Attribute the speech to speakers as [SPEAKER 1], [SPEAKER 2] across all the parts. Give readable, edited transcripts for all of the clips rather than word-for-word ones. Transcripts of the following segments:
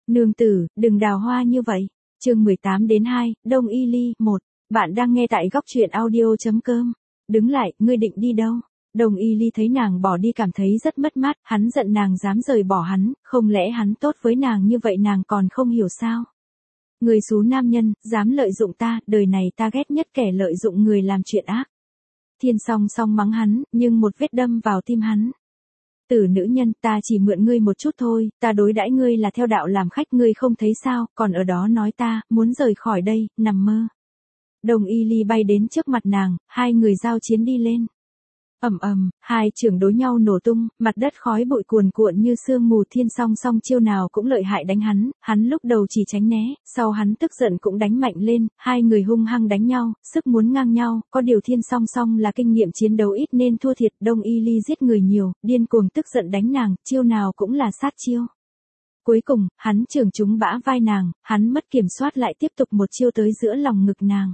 [SPEAKER 1] Nương tử, đừng đào hoa như vậy. Chương 18-2, Đông Y Ly 1. Bạn đang nghe tại góc truyện audio.com. Đứng lại, ngươi định đi đâu? Đông Y Ly thấy nàng bỏ đi cảm thấy rất mất mát, hắn giận nàng dám rời bỏ hắn, không lẽ hắn tốt với nàng như vậy nàng còn không hiểu sao? Người xú nam nhân, dám lợi dụng ta, đời này ta ghét nhất kẻ lợi dụng người làm chuyện ác. Thiên Song Song mắng hắn, nhưng một vết đâm vào tim hắn. Tử nữ nhân, ta chỉ mượn ngươi một chút thôi, ta đối đãi ngươi là theo đạo làm khách, ngươi không thấy sao, còn ở đó nói ta, muốn rời khỏi đây, nằm mơ. Đông Y Ly bay đến trước mặt nàng, hai người giao chiến đi lên. Ầm ầm, hai chưởng đối nhau nổ tung, mặt đất khói bụi cuồn cuộn như sương mù. Thiên Song Song chiêu nào cũng lợi hại đánh hắn lúc đầu chỉ tránh né, sau hắn tức giận cũng đánh mạnh lên, hai người hung hăng đánh nhau, sức muốn ngang nhau, có điều Thiên Song Song là kinh nghiệm chiến đấu ít nên thua thiệt, Đông Y Ly giết người nhiều, điên cuồng tức giận đánh nàng, chiêu nào cũng là sát chiêu. Cuối cùng, hắn chưởng trúng bả vai nàng, hắn mất kiểm soát lại tiếp tục một chiêu tới giữa lòng ngực nàng.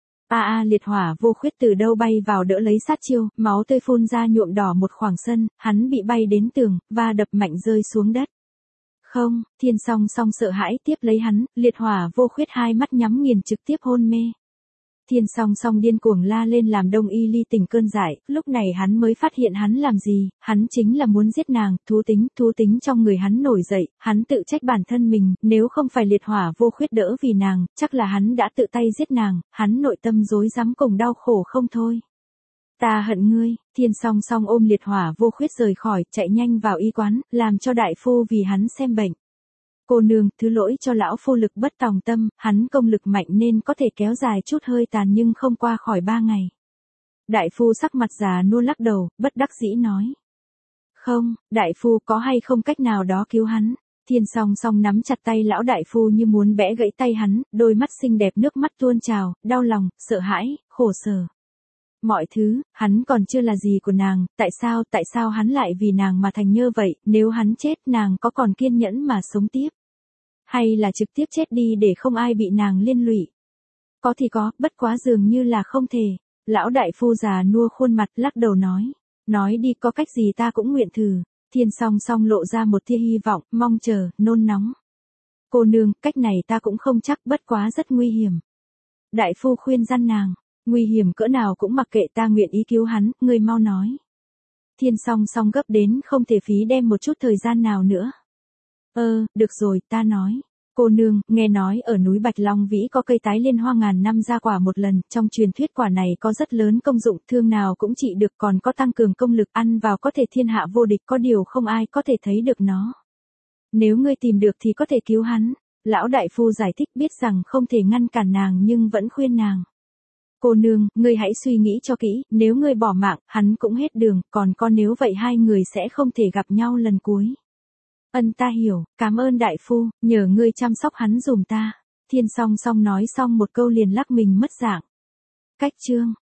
[SPEAKER 1] Liệt hỏa vô khuyết từ đâu bay vào đỡ lấy sát chiêu, máu tươi phun ra nhuộm đỏ một khoảng sân, hắn bị bay đến tường, và đập mạnh rơi xuống đất. Không, Thiên Song Song sợ hãi tiếp lấy hắn, liệt hỏa vô khuyết hai mắt nhắm nghiền trực tiếp hôn mê. Thiên Song Song điên cuồng la lên làm Đông Y Ly tỉnh cơn dại, lúc này hắn mới phát hiện hắn làm gì, hắn chính là muốn giết nàng, thú tính trong người hắn nổi dậy, hắn tự trách bản thân mình, nếu không phải liệt hỏa vô khuyết đỡ vì nàng, chắc là hắn đã tự tay giết nàng, hắn nội tâm rối rắm cùng đau khổ không thôi. Ta hận ngươi, Thiên Song Song ôm liệt hỏa vô khuyết rời khỏi, chạy nhanh vào y quán, làm cho đại phu vì hắn xem bệnh. Cô nương, thứ lỗi cho lão phu lực bất tòng tâm, hắn công lực mạnh nên có thể kéo dài chút hơi tàn nhưng không qua khỏi 3 ngày. Đại phu sắc mặt già nua lắc đầu, bất đắc dĩ nói. Không, đại phu có hay không cách nào đó cứu hắn. Thiên Song Song nắm chặt tay lão đại phu như muốn bẽ gãy tay hắn, đôi mắt xinh đẹp nước mắt tuôn trào, đau lòng, sợ hãi, khổ sở. Mọi thứ, hắn còn chưa là gì của nàng, tại sao hắn lại vì nàng mà thành như vậy, nếu hắn chết nàng có còn kiên nhẫn mà sống tiếp? Hay là trực tiếp chết đi để không ai bị nàng liên lụy? Có thì có, bất quá dường như là không thể. Lão đại phu già nua khuôn mặt lắc đầu nói. Nói đi, có cách gì ta cũng nguyện thử. Thiên Song Song lộ ra một tia hy vọng, mong chờ, nôn nóng. Cô nương, cách này ta cũng không chắc, bất quá rất nguy hiểm. Đại phu khuyên răn nàng. Nguy hiểm cỡ nào cũng mặc kệ, ta nguyện ý cứu hắn, ngươi mau nói. Thiên Song Song gấp đến không thể phí đem một chút thời gian nào nữa. Được rồi, ta nói. Cô nương, nghe nói ở núi Bạch Long Vĩ có cây tái liên hoa ngàn năm ra quả một lần, trong truyền thuyết quả này có rất lớn công dụng, thương nào cũng trị được, còn có tăng cường công lực, ăn vào có thể thiên hạ vô địch, có điều không ai có thể thấy được nó. Nếu ngươi tìm được thì có thể cứu hắn. Lão đại phu giải thích, biết rằng không thể ngăn cản nàng nhưng vẫn khuyên nàng. Cô nương, ngươi hãy suy nghĩ cho kỹ, nếu ngươi bỏ mạng, hắn cũng hết đường, còn nếu vậy hai người sẽ không thể gặp nhau lần cuối. Ta hiểu, cảm ơn đại phu, nhờ ngươi chăm sóc hắn dùm ta. Thiên Song Song nói xong một câu liền lắc mình mất dạng. Cách chương